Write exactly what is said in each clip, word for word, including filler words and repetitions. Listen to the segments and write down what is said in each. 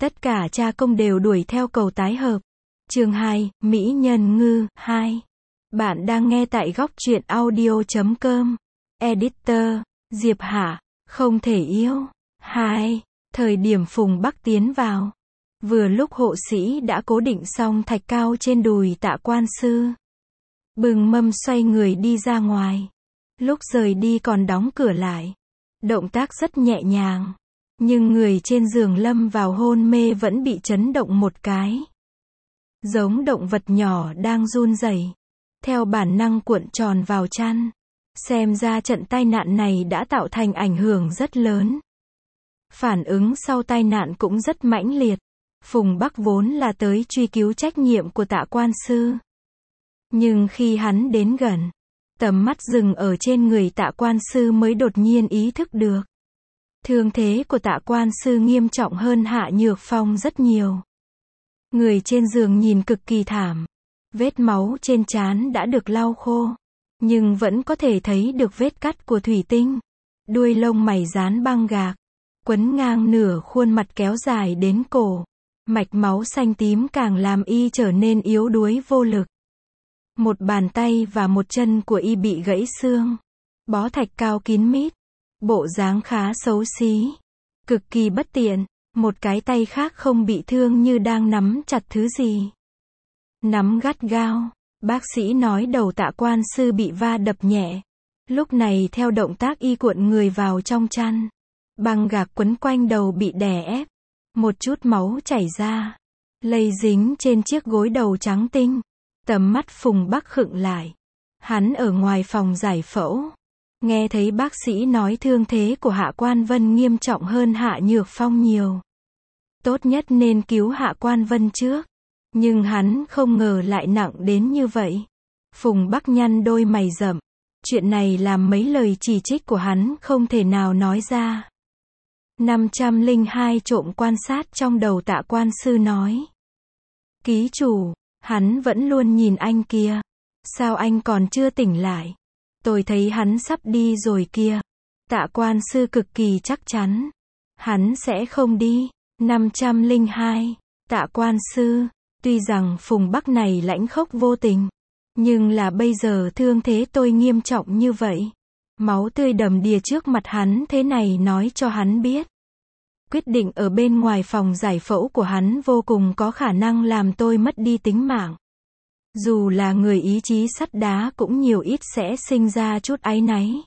Tất cả cha công đều đuổi theo cầu tái hợp. Chương hai, Mỹ Nhân Ngư, hai. Bạn đang nghe tại góc truyện audio chấm com. Editor, Diệp Hạ, không thể yêu. hai. Thời điểm Phùng Bắc tiến vào. Vừa lúc hộ sĩ đã cố định xong thạch cao trên đùi Tạ Quan Sư. Bừng mâm xoay người đi ra ngoài. Lúc rời đi còn đóng cửa lại. Động tác rất nhẹ nhàng. Nhưng người trên giường lâm vào hôn mê vẫn bị chấn động một cái. Giống động vật nhỏ đang run rẩy. Theo bản năng cuộn tròn vào chăn. Xem ra trận tai nạn này đã tạo thành ảnh hưởng rất lớn. Phản ứng sau tai nạn cũng rất mãnh liệt. Phùng Bắc vốn là tới truy cứu trách nhiệm của Tạ Quan Sư. Nhưng khi hắn đến gần, tầm mắt dừng ở trên người Tạ Quan Sư mới đột nhiên ý thức được. Thương thế của Tạ Quan Sư nghiêm trọng hơn Hạ Nhược Phong rất nhiều. Người trên giường nhìn cực kỳ thảm. Vết máu trên trán đã được lau khô. Nhưng vẫn có thể thấy được vết cắt của thủy tinh. Đuôi lông mày dán băng gạc. Quấn ngang nửa khuôn mặt kéo dài đến cổ. Mạch máu xanh tím càng làm y trở nên yếu đuối vô lực. Một bàn tay và một chân của y bị gãy xương. Bó thạch cao kín mít. Bộ dáng khá xấu xí. Cực kỳ bất tiện. Một cái tay khác không bị thương như đang nắm chặt thứ gì. Nắm gắt gao. Bác sĩ nói đầu Tạ Quan Sư bị va đập nhẹ. Lúc này theo động tác y cuộn người vào trong chăn. Băng gạc quấn quanh đầu bị đè ép. Một chút máu chảy ra. Lây dính trên chiếc gối đầu trắng tinh. Tầm mắt Phùng Bắc khựng lại. Hắn ở ngoài phòng giải phẫu. Nghe thấy bác sĩ nói thương thế của Hạ Quan Vân nghiêm trọng hơn Hạ Nhược Phong nhiều. Tốt nhất nên cứu Hạ Quan Vân trước. Nhưng hắn không ngờ lại nặng đến như vậy. Phùng Bắc nhăn đôi mày rậm. Chuyện này làm mấy lời chỉ trích của hắn không thể nào nói ra. năm trăm lẻ hai trộm quan sát trong đầu Tạ Quan Sư nói. Ký chủ, hắn vẫn luôn nhìn anh kia. Sao anh còn chưa tỉnh lại? Tôi thấy hắn sắp đi rồi kia. Tạ Quan Sư cực kỳ chắc chắn. Hắn sẽ không đi. năm trăm lẻ hai. Tạ Quan Sư. Tuy rằng Phùng Bắc này lãnh khốc vô tình. Nhưng là bây giờ thương thế tôi nghiêm trọng như vậy. Máu tươi đầm đìa trước mặt hắn thế này nói cho hắn biết. Quyết định ở bên ngoài phòng giải phẫu của hắn vô cùng có khả năng làm tôi mất đi tính mạng. Dù là người ý chí sắt đá cũng nhiều ít sẽ sinh ra chút áy náy.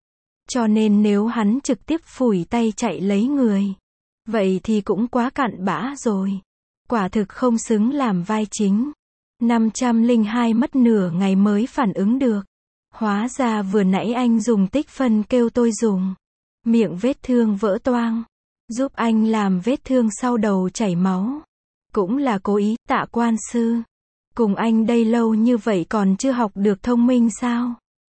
Cho nên nếu hắn trực tiếp phủi tay chạy lấy người. Vậy thì cũng quá cặn bã rồi. Quả thực không xứng làm vai chính. năm trăm lẻ hai mất nửa ngày mới phản ứng được. Hóa ra vừa nãy anh dùng tích phân kêu tôi dùng. Miệng vết thương vỡ toang. Giúp anh làm vết thương sau đầu chảy máu. Cũng là cố ý. Tạ Quan Sư. Cùng anh đây lâu như vậy còn chưa học được thông minh sao?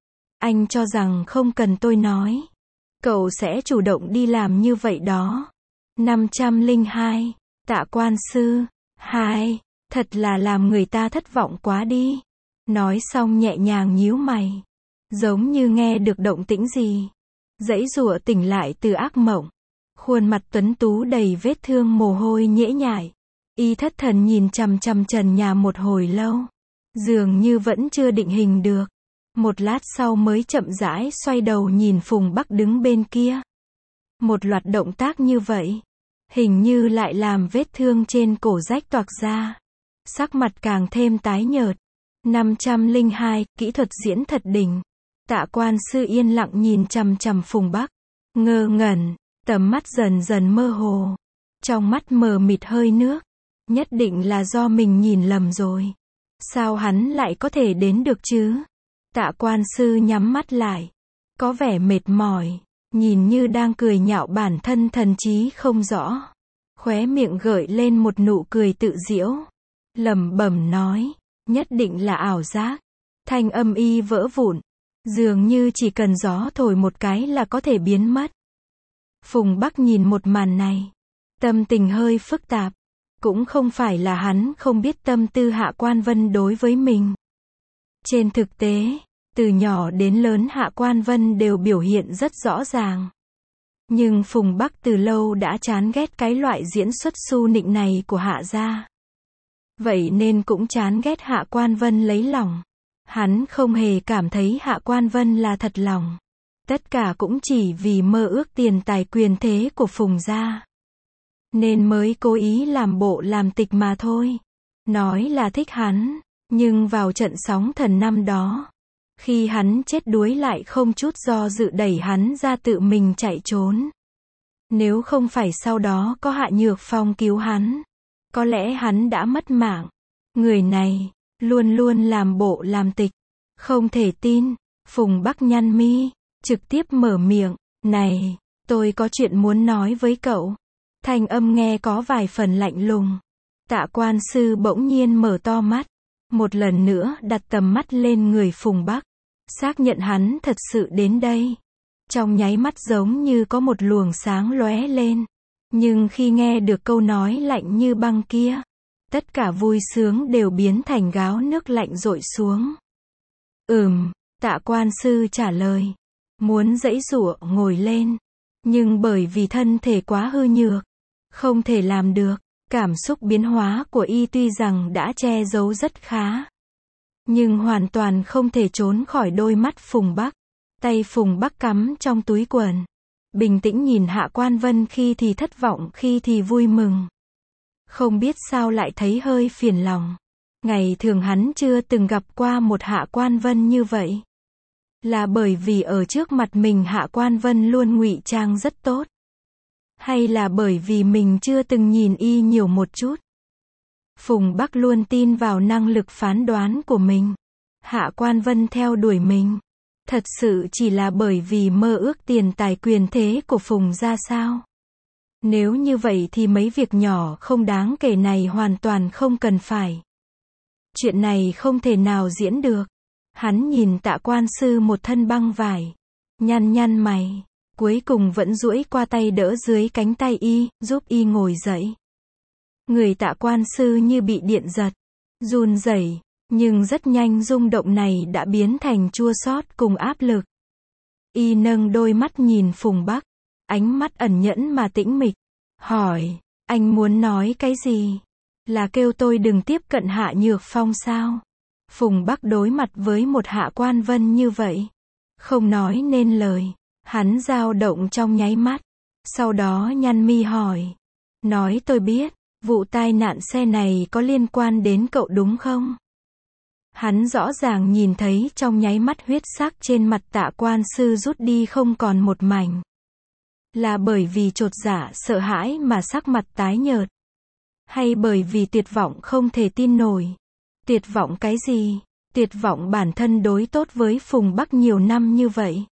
Anh cho rằng không cần tôi nói. Cậu sẽ chủ động đi làm như vậy đó. năm trăm lẻ hai. Tạ Quan Sư. hai. Thật là làm người ta thất vọng quá đi. Nói xong nhẹ nhàng nhíu mày. Giống như nghe được động tĩnh gì. Giãy giụa tỉnh lại từ ác mộng. Khuôn mặt tuấn tú đầy vết thương mồ hôi nhễ nhại. Y thất thần nhìn chằm chằm trần nhà một hồi lâu. Dường như vẫn chưa định hình được. Một lát sau mới chậm rãi xoay đầu nhìn Phùng Bắc đứng bên kia. Một loạt động tác như vậy. Hình như lại làm vết thương trên cổ rách toạc ra. Sắc mặt càng thêm tái nhợt. năm trăm lẻ hai, kỹ thuật diễn thật đỉnh. Tạ Quan Sư yên lặng nhìn chằm chằm Phùng Bắc. Ngơ ngẩn, tầm mắt dần dần mơ hồ. Trong mắt mờ mịt hơi nước. Nhất định là do mình nhìn lầm rồi. Sao hắn lại có thể đến được chứ? Tạ Quan Sư nhắm mắt lại. Có vẻ mệt mỏi. Nhìn như đang cười nhạo bản thân thần trí không rõ. Khóe miệng gợi lên một nụ cười tự giễu. Lẩm bẩm nói. Nhất định là ảo giác. Thanh âm y vỡ vụn. Dường như chỉ cần gió thổi một cái là có thể biến mất. Phùng Bắc nhìn một màn này. Tâm tình hơi phức tạp. Cũng không phải là hắn không biết tâm tư Hạ Quan Vân đối với mình. Trên thực tế, từ nhỏ đến lớn Hạ Quan Vân đều biểu hiện rất rõ ràng. Nhưng Phùng Bắc từ lâu đã chán ghét cái loại diễn xuất su nịnh này của Hạ gia. Vậy nên cũng chán ghét Hạ Quan Vân lấy lòng. Hắn không hề cảm thấy Hạ Quan Vân là thật lòng. Tất cả cũng chỉ vì mơ ước tiền tài quyền thế của Phùng gia. Nên mới cố ý làm bộ làm tịch mà thôi. Nói là thích hắn, nhưng vào trận sóng thần năm đó, khi hắn chết đuối lại không chút do dự đẩy hắn ra tự mình chạy trốn. Nếu không phải sau đó có Hạ Nhược Phong cứu hắn, có lẽ hắn đã mất mạng. Người này, luôn luôn làm bộ làm tịch. Không thể tin. Phùng Bắc nhăn mi, trực tiếp mở miệng. Này, tôi có chuyện muốn nói với cậu. Thanh âm nghe có vài phần lạnh lùng. Tạ Quan Sư bỗng nhiên mở to mắt. Một lần nữa đặt tầm mắt lên người Phùng Bắc. Xác nhận hắn thật sự đến đây. Trong nháy mắt giống như có một luồng sáng lóe lên. Nhưng khi nghe được câu nói lạnh như băng kia, tất cả vui sướng đều biến thành gáo nước lạnh dội xuống. Ừm, Tạ Quan Sư trả lời. Muốn giãy giụa ngồi lên. Nhưng bởi vì thân thể quá hư nhược, không thể làm được. Cảm xúc biến hóa của y tuy rằng đã che giấu rất khá, nhưng hoàn toàn không thể trốn khỏi đôi mắt Phùng Bắc. Tay Phùng Bắc cắm trong túi quần. Bình tĩnh nhìn Hạ Quan Vân khi thì thất vọng khi thì vui mừng. Không biết sao lại thấy hơi phiền lòng. Ngày thường hắn chưa từng gặp qua một Hạ Quan Vân như vậy. Là bởi vì ở trước mặt mình Hạ Quan Vân luôn ngụy trang rất tốt? Hay là bởi vì mình chưa từng nhìn y nhiều một chút? Phùng Bắc luôn tin vào năng lực phán đoán của mình. Hạ Quan Vân theo đuổi mình. Thật sự chỉ là bởi vì mơ ước tiền tài quyền thế của Phùng gia sao? Nếu như vậy thì mấy việc nhỏ không đáng kể này hoàn toàn không cần phải. Chuyện này không thể nào diễn được. Hắn nhìn Tạ Quan Sư một thân băng vải. Nhăn nhăn mày. Cuối cùng vẫn duỗi qua tay đỡ dưới cánh tay y, giúp y ngồi dậy. Người Tạ Quan Sư như bị điện giật. Run rẩy, nhưng rất nhanh rung động này đã biến thành chua xót cùng áp lực. Y nâng đôi mắt nhìn Phùng Bắc. Ánh mắt ẩn nhẫn mà tĩnh mịch. Hỏi, anh muốn nói cái gì? Là kêu tôi đừng tiếp cận Hạ Nhược Phong sao? Phùng Bắc đối mặt với một Hạ Quan Vân như vậy, không nói nên lời. Hắn dao động trong nháy mắt. Sau đó nhăn mi hỏi. Nói tôi biết, vụ tai nạn xe này có liên quan đến cậu đúng không? Hắn rõ ràng nhìn thấy trong nháy mắt huyết sắc trên mặt Tạ Quan Sư rút đi không còn một mảnh. Là bởi vì chột dạ sợ hãi mà sắc mặt tái nhợt? Hay bởi vì tuyệt vọng không thể tin nổi? Tuyệt vọng cái gì? Tuyệt vọng bản thân đối tốt với Phùng Bắc nhiều năm như vậy,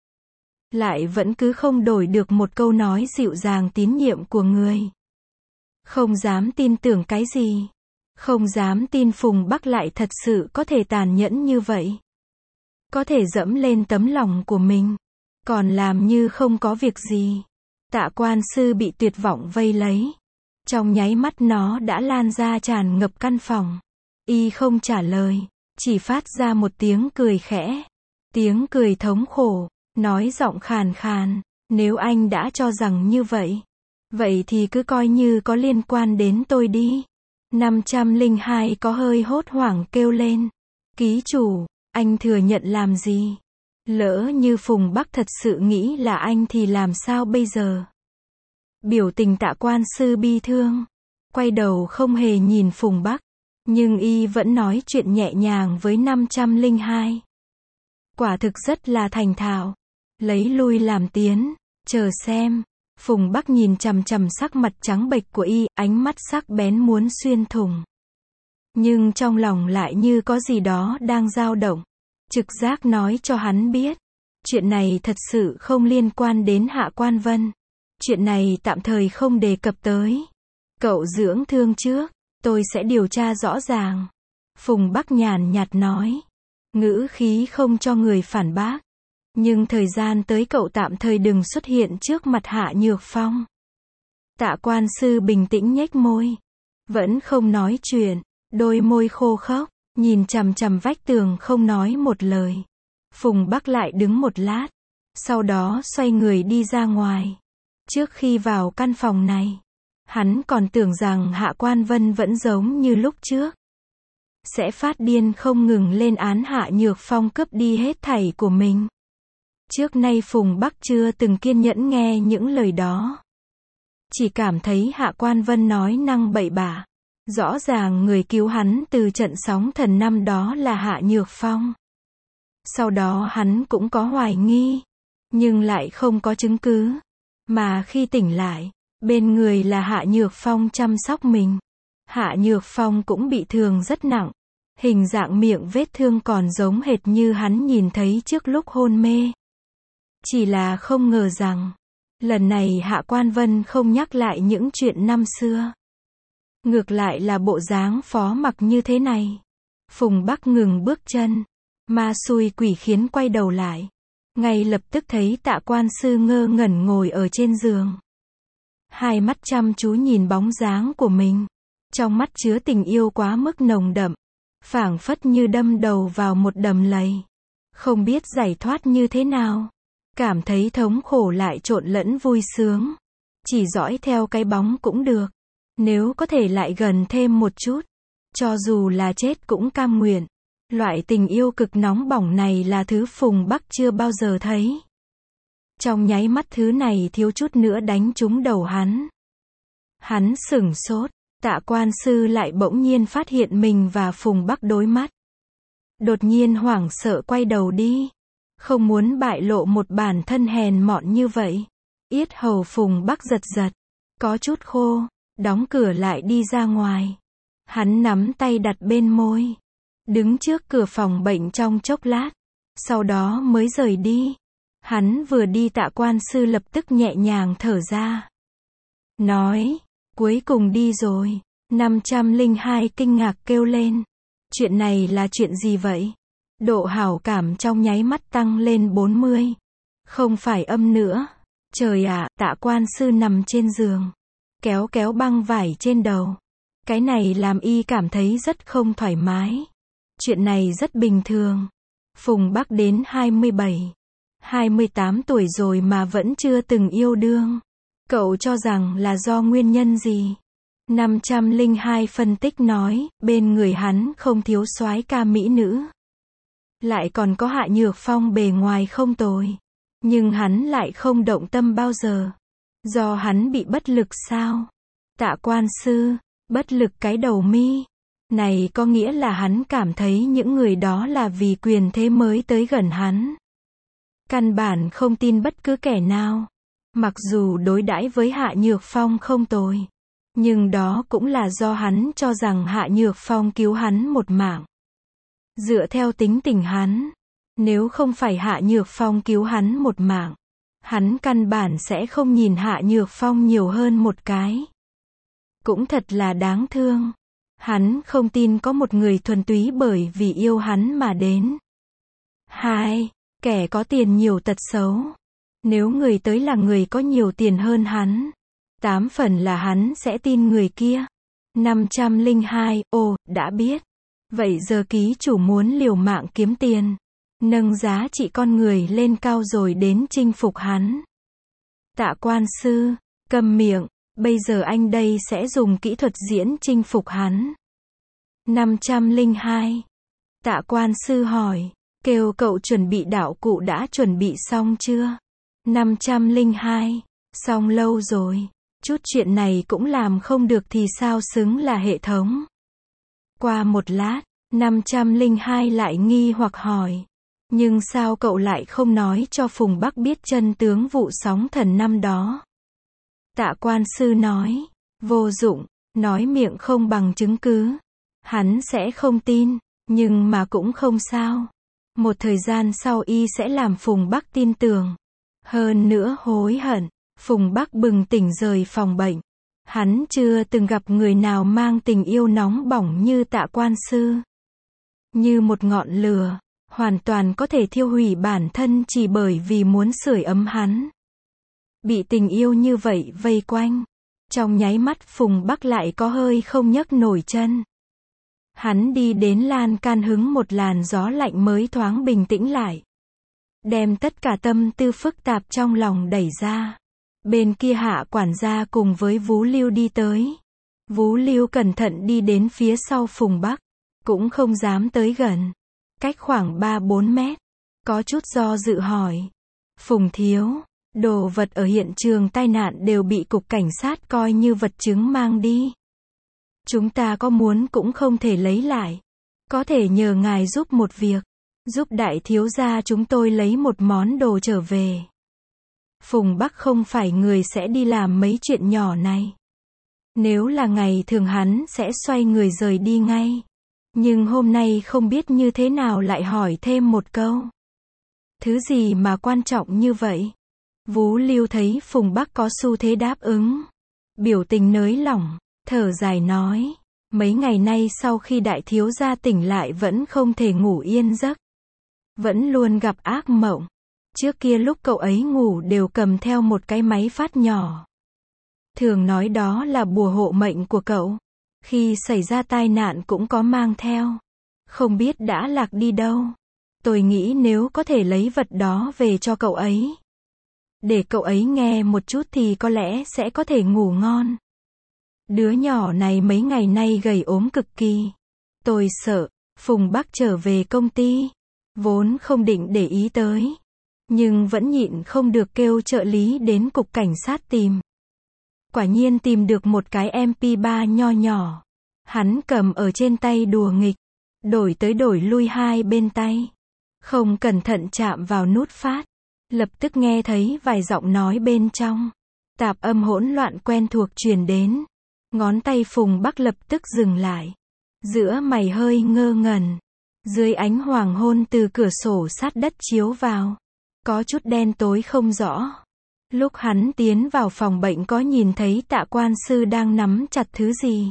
lại vẫn cứ không đổi được một câu nói dịu dàng tín nhiệm của người. Không dám tin tưởng cái gì. Không dám tin Phùng Bắc lại thật sự có thể tàn nhẫn như vậy. Có thể dẫm lên tấm lòng của mình, còn làm như không có việc gì. Tạ Quan Sư bị tuyệt vọng vây lấy. Trong nháy mắt nó đã lan ra tràn ngập căn phòng. Y không trả lời, chỉ phát ra một tiếng cười khẽ. Tiếng cười thống khổ, nói giọng khàn khàn. Nếu anh đã cho rằng như vậy, vậy thì cứ coi như có liên quan đến tôi đi. năm trăm lẻ hai có hơi hốt hoảng kêu lên. Ký chủ, anh thừa nhận làm gì? Lỡ như Phùng Bắc thật sự nghĩ là anh thì làm sao bây giờ? Biểu tình Tạ Quan Sư bi thương. Quay đầu không hề nhìn Phùng Bắc. Nhưng y vẫn nói chuyện nhẹ nhàng với năm trăm lẻ hai. Quả thực rất là thành thạo. Lấy lui làm tiến. Chờ xem. Phùng Bắc nhìn chằm chằm sắc mặt trắng bệch của y, ánh mắt sắc bén muốn xuyên thủng. Nhưng trong lòng lại như có gì đó đang dao động. Trực giác nói cho hắn biết. Chuyện này thật sự không liên quan đến Hạ Quan Vân. Chuyện này tạm thời không đề cập tới. Cậu dưỡng thương trước, tôi sẽ điều tra rõ ràng. Phùng Bắc nhàn nhạt nói. Ngữ khí không cho người phản bác. Nhưng thời gian tới cậu tạm thời đừng xuất hiện trước mặt Hạ Nhược Phong. Tạ Quan Sư bình tĩnh nhếch môi. Vẫn không nói chuyện. Đôi môi khô khốc. Nhìn chằm chằm vách tường không nói một lời. Phùng Bắc lại đứng một lát. Sau đó xoay người đi ra ngoài. Trước khi vào căn phòng này, hắn còn tưởng rằng Hạ Quan Vân vẫn giống như lúc trước. Sẽ phát điên không ngừng lên án Hạ Nhược Phong cướp đi hết thảy của mình. Trước nay Phùng Bắc chưa từng kiên nhẫn nghe những lời đó. Chỉ cảm thấy Hạ Quan Vân nói năng bậy bạ. Rõ ràng người cứu hắn từ trận sóng thần năm đó là Hạ Nhược Phong. Sau đó hắn cũng có hoài nghi, nhưng lại không có chứng cứ. Mà khi tỉnh lại, bên người là Hạ Nhược Phong chăm sóc mình. Hạ Nhược Phong cũng bị thương rất nặng. Hình dạng miệng vết thương còn giống hệt như hắn nhìn thấy trước lúc hôn mê. Chỉ là không ngờ rằng, lần này Hạ Quan Vân không nhắc lại những chuyện năm xưa. Ngược lại là bộ dáng phó mặc như thế này. Phùng Bắc ngừng bước chân. Ma xui quỷ khiến quay đầu lại. Ngay lập tức thấy Tạ Quan Sư ngơ ngẩn ngồi ở trên giường. Hai mắt chăm chú nhìn bóng dáng của mình. Trong mắt chứa tình yêu quá mức nồng đậm. Phảng phất như đâm đầu vào một đầm lầy. Không biết giải thoát như thế nào. Cảm thấy thống khổ lại trộn lẫn vui sướng. Chỉ dõi theo cái bóng cũng được. Nếu có thể lại gần thêm một chút. Cho dù là chết cũng cam nguyện. Loại tình yêu cực nóng bỏng này là thứ Phùng Bắc chưa bao giờ thấy. Trong nháy mắt thứ này thiếu chút nữa đánh trúng đầu hắn. Hắn sửng sốt. Tạ Quan Sư lại bỗng nhiên phát hiện mình và Phùng Bắc đối mắt. Đột nhiên hoảng sợ quay đầu đi. Không muốn bại lộ một bản thân hèn mọn như vậy. Yết hầu Phùng Bắc giật giật. Có chút khô. Đóng cửa lại đi ra ngoài. Hắn nắm tay đặt bên môi. Đứng trước cửa phòng bệnh trong chốc lát. Sau đó mới rời đi. Hắn vừa đi Tạ Quan Sư lập tức nhẹ nhàng thở ra. Nói. Cuối cùng đi rồi. năm trăm lẻ hai kinh ngạc kêu lên. Chuyện này là chuyện gì vậy? Độ hảo cảm trong nháy mắt tăng lên bốn mươi. Không phải âm nữa. Trời ạ, Tạ Quan Sư nằm trên giường. Kéo kéo băng vải trên đầu. Cái này làm y cảm thấy rất không thoải mái. Chuyện này rất bình thường. Phùng Bắc đến hai mươi bảy, hai mươi tám tuổi rồi mà vẫn chưa từng yêu đương. Cậu cho rằng là do nguyên nhân gì? năm trăm lẻ hai phân tích nói, bên người hắn không thiếu soái ca mỹ nữ. Lại còn có Hạ Nhược Phong bề ngoài không tồi. Nhưng hắn lại không động tâm bao giờ. Do hắn bị bất lực sao? Tạ Quan Sư, bất lực cái đầu mi. Này có nghĩa là hắn cảm thấy những người đó là vì quyền thế mới tới gần hắn. Căn bản không tin bất cứ kẻ nào. Mặc dù đối đãi với Hạ Nhược Phong không tồi. Nhưng đó cũng là do hắn cho rằng Hạ Nhược Phong cứu hắn một mạng. Dựa theo tính tình hắn, nếu không phải Hạ Nhược Phong cứu hắn một mạng, hắn căn bản sẽ không nhìn Hạ Nhược Phong nhiều hơn một cái. Cũng thật là đáng thương. Hắn không tin có một người thuần túy bởi vì yêu hắn mà đến. Hai, kẻ có tiền nhiều tật xấu. Nếu người tới là người có nhiều tiền hơn hắn, tám phần là hắn sẽ tin người kia. năm trăm lẻ hai, ồ, đã biết. Vậy giờ ký chủ muốn liều mạng kiếm tiền, nâng giá trị con người lên cao rồi đến chinh phục hắn. Tạ Quan Sư, câm miệng, bây giờ anh đây sẽ dùng kỹ thuật diễn chinh phục hắn. năm trăm lẻ hai. Tạ Quan Sư hỏi, kêu cậu chuẩn bị đạo cụ đã chuẩn bị xong chưa? năm trăm lẻ hai. Xong lâu rồi. Chút chuyện này cũng làm không được thì sao xứng là hệ thống. Qua một lát, năm trăm lẻ hai lại nghi hoặc hỏi. Nhưng sao cậu lại không nói cho Phùng Bắc biết chân tướng vụ sóng thần năm đó? Tạ Quan Sư nói, vô dụng, nói miệng không bằng chứng cứ. Hắn sẽ không tin, nhưng mà cũng không sao. Một thời gian sau y sẽ làm Phùng Bắc tin tưởng. Hơn nữa hối hận. Phùng Bắc bừng tỉnh rời phòng bệnh. Hắn chưa từng gặp người nào mang tình yêu nóng bỏng như Tạ Quan Sư. Như một ngọn lửa, hoàn toàn có thể thiêu hủy bản thân chỉ bởi vì muốn sưởi ấm hắn. Bị tình yêu như vậy vây quanh. Trong nháy mắt Phùng Bắc lại có hơi không nhấc nổi chân. Hắn đi đến lan can hứng một làn gió lạnh mới thoáng bình tĩnh lại. Đem tất cả tâm tư phức tạp trong lòng đẩy ra. Bên kia Hạ quản gia cùng với Vú Lưu đi tới. Vú Lưu cẩn thận đi đến phía sau Phùng Bắc, cũng không dám tới gần. Cách khoảng ba bốn mét, có chút do dự hỏi. Phùng thiếu, đồ vật ở hiện trường tai nạn đều bị cục cảnh sát coi như vật chứng mang đi. Chúng ta có muốn cũng không thể lấy lại. Có thể nhờ ngài giúp một việc, giúp đại thiếu gia chúng tôi lấy một món đồ trở về. Phùng Bắc không phải người sẽ đi làm mấy chuyện nhỏ này. Nếu là ngày thường hắn sẽ xoay người rời đi ngay. Nhưng hôm nay không biết như thế nào lại hỏi thêm một câu. Thứ gì mà quan trọng như vậy? Vú Lưu thấy Phùng Bắc có xu thế đáp ứng. Biểu tình nới lỏng, thở dài nói. Mấy ngày nay sau khi đại thiếu gia tỉnh lại vẫn không thể ngủ yên giấc. Vẫn luôn gặp ác mộng. Trước kia lúc cậu ấy ngủ đều cầm theo một cái máy phát nhỏ. Thường nói đó là bùa hộ mệnh của cậu. Khi xảy ra tai nạn cũng có mang theo. Không biết đã lạc đi đâu. Tôi nghĩ nếu có thể lấy vật đó về cho cậu ấy, để cậu ấy nghe một chút thì có lẽ sẽ có thể ngủ ngon. Đứa nhỏ này mấy ngày nay gầy ốm cực kỳ. Tôi sợ. Phùng Bắc trở về công ty, vốn không định để ý tới, nhưng vẫn nhịn không được kêu trợ lý đến cục cảnh sát tìm. Quả nhiên tìm được một cái em pê ba nho nhỏ. Hắn cầm ở trên tay đùa nghịch, đổi tới đổi lui hai bên tay. Không cẩn thận chạm vào nút phát, lập tức nghe thấy vài giọng nói bên trong. Tạp âm hỗn loạn quen thuộc truyền đến. Ngón tay Phùng Bắc lập tức dừng lại. Giữa mày hơi ngơ ngẩn. Dưới ánh hoàng hôn từ cửa sổ sát đất chiếu vào, có chút đen tối không rõ. Lúc hắn tiến vào phòng bệnh có nhìn thấy Tạ quan sư đang nắm chặt thứ gì.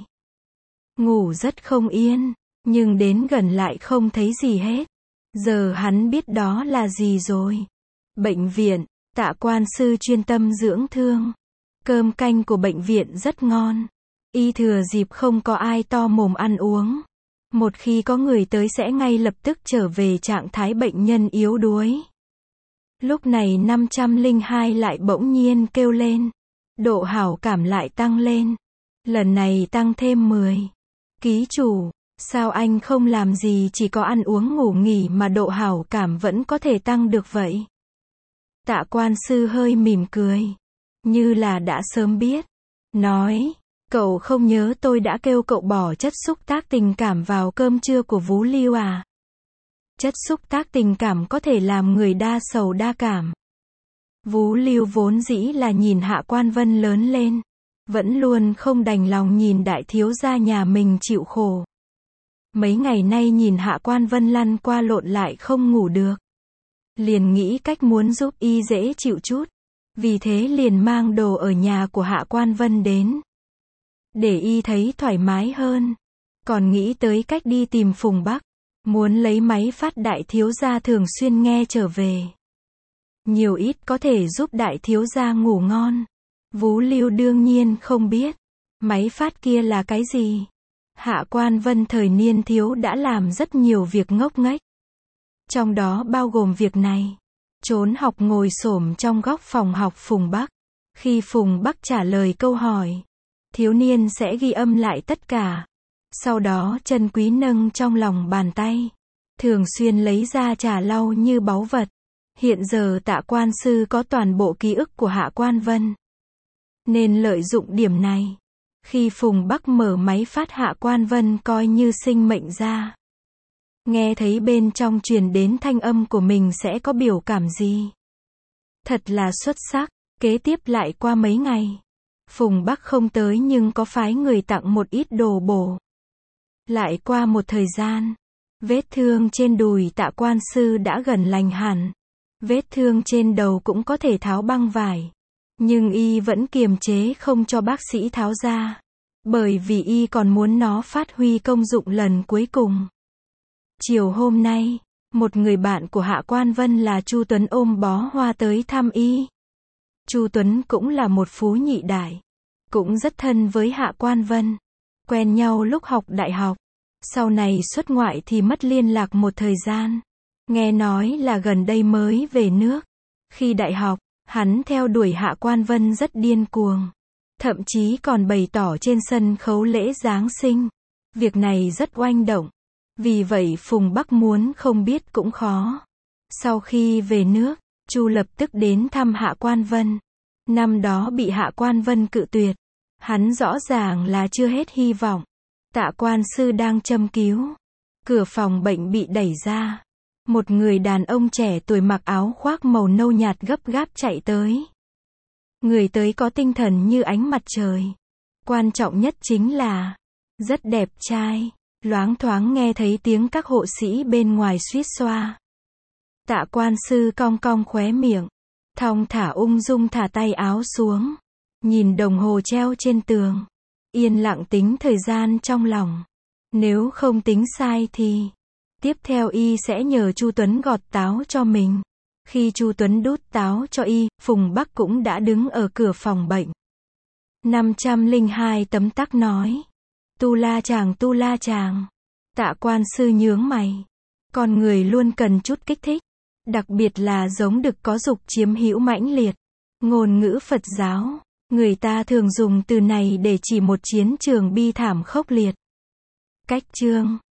Ngủ rất không yên, nhưng đến gần lại không thấy gì hết. Giờ hắn biết đó là gì rồi. Bệnh viện, Tạ quan sư chuyên tâm dưỡng thương. Cơm canh của bệnh viện rất ngon. Y thừa dịp không có ai to mồm ăn uống. Một khi có người tới sẽ ngay lập tức trở về trạng thái bệnh nhân yếu đuối. Lúc này năm trăm lẻ hai lại bỗng nhiên kêu lên. Độ hảo cảm lại tăng lên. Lần này tăng thêm mười. Ký chủ, sao anh không làm gì chỉ có ăn uống ngủ nghỉ mà độ hảo cảm vẫn có thể tăng được vậy? Tạ quan sư hơi mỉm cười. Như là đã sớm biết. Nói, cậu không nhớ tôi đã kêu cậu bỏ chất xúc tác tình cảm vào cơm trưa của Vú Lưu à? Chất xúc tác tình cảm có thể làm người đa sầu đa cảm. Vú Lưu vốn dĩ là nhìn Hạ Quan Vân lớn lên. Vẫn luôn không đành lòng nhìn đại thiếu gia nhà mình chịu khổ. Mấy ngày nay nhìn Hạ Quan Vân lăn qua lộn lại không ngủ được. Liền nghĩ cách muốn giúp y dễ chịu chút. Vì thế liền mang đồ ở nhà của Hạ Quan Vân đến. Để y thấy thoải mái hơn. Còn nghĩ tới cách đi tìm Phùng Bắc. Muốn lấy máy phát đại thiếu gia thường xuyên nghe trở về. Nhiều ít có thể giúp đại thiếu gia ngủ ngon. Vú Lưu đương nhiên không biết. Máy phát kia là cái gì? Hạ Quan Vân thời niên thiếu đã làm rất nhiều việc ngốc nghếch. Trong đó bao gồm việc này. Trốn học ngồi xổm trong góc phòng học Phùng Bắc. Khi Phùng Bắc trả lời câu hỏi, thiếu niên sẽ ghi âm lại tất cả. Sau đó chân quý nâng trong lòng bàn tay. Thường xuyên lấy ra trà lau như báu vật. Hiện giờ Tạ quan sư có toàn bộ ký ức của Hạ Quan Vân. Nên lợi dụng điểm này. Khi Phùng Bắc mở máy phát Hạ Quan Vân coi như sinh mệnh ra. Nghe thấy bên trong truyền đến thanh âm của mình sẽ có biểu cảm gì? Thật là xuất sắc. Kế tiếp lại qua mấy ngày. Phùng Bắc không tới nhưng có phái người tặng một ít đồ bổ. Lại qua một thời gian. Vết thương trên đùi Tạ quan sư đã gần lành hẳn. Vết thương trên đầu cũng có thể tháo băng vải. Nhưng y vẫn kiềm chế không cho bác sĩ tháo ra. Bởi vì y còn muốn nó phát huy công dụng lần cuối cùng. Chiều hôm nay, một người bạn của Hạ Quan Vân là Chu Tuấn ôm bó hoa tới thăm y. Chu Tuấn cũng là một phú nhị đại. Cũng rất thân với Hạ Quan Vân. Quen nhau lúc học đại học. Sau này xuất ngoại thì mất liên lạc một thời gian. Nghe nói là gần đây mới về nước. Khi đại học, Hắn theo đuổi Hạ Quan Vân rất điên cuồng. Thậm chí còn bày tỏ trên sân khấu lễ Giáng sinh. Việc này rất oanh động. Vì vậy Phùng Bắc muốn không biết cũng khó. Sau khi về nước, Chu lập tức đến thăm Hạ Quan Vân. Năm đó bị Hạ Quan Vân cự tuyệt. Hắn rõ ràng là chưa hết hy vọng. Tạ quan sư đang châm cứu. Cửa phòng bệnh bị đẩy ra. Một người đàn ông trẻ tuổi mặc áo khoác màu nâu nhạt gấp gáp chạy tới. Người tới có tinh thần như ánh mặt trời. Quan trọng nhất chính là rất đẹp trai. Loáng thoáng nghe thấy tiếng các hộ sĩ bên ngoài suýt xoa. Tạ quan sư cong cong khóe miệng. Thong thả ung dung thả tay áo xuống. Nhìn đồng hồ treo trên tường. Yên lặng tính thời gian trong lòng. Nếu không tính sai thì tiếp theo y sẽ nhờ Chu Tuấn gọt táo cho mình. Khi Chu Tuấn đút táo cho y, Phùng Bắc cũng đã đứng ở cửa phòng bệnh. năm trăm lẻ hai tấm tắc nói. Tu la chàng tu la chàng. Tạ quan sư nhướng mày. Con người luôn cần chút kích thích. Đặc biệt là giống đực có dục chiếm hữu mãnh liệt. Ngôn ngữ Phật giáo. Người ta thường dùng từ này để chỉ một chiến trường bi thảm khốc liệt. Cách chương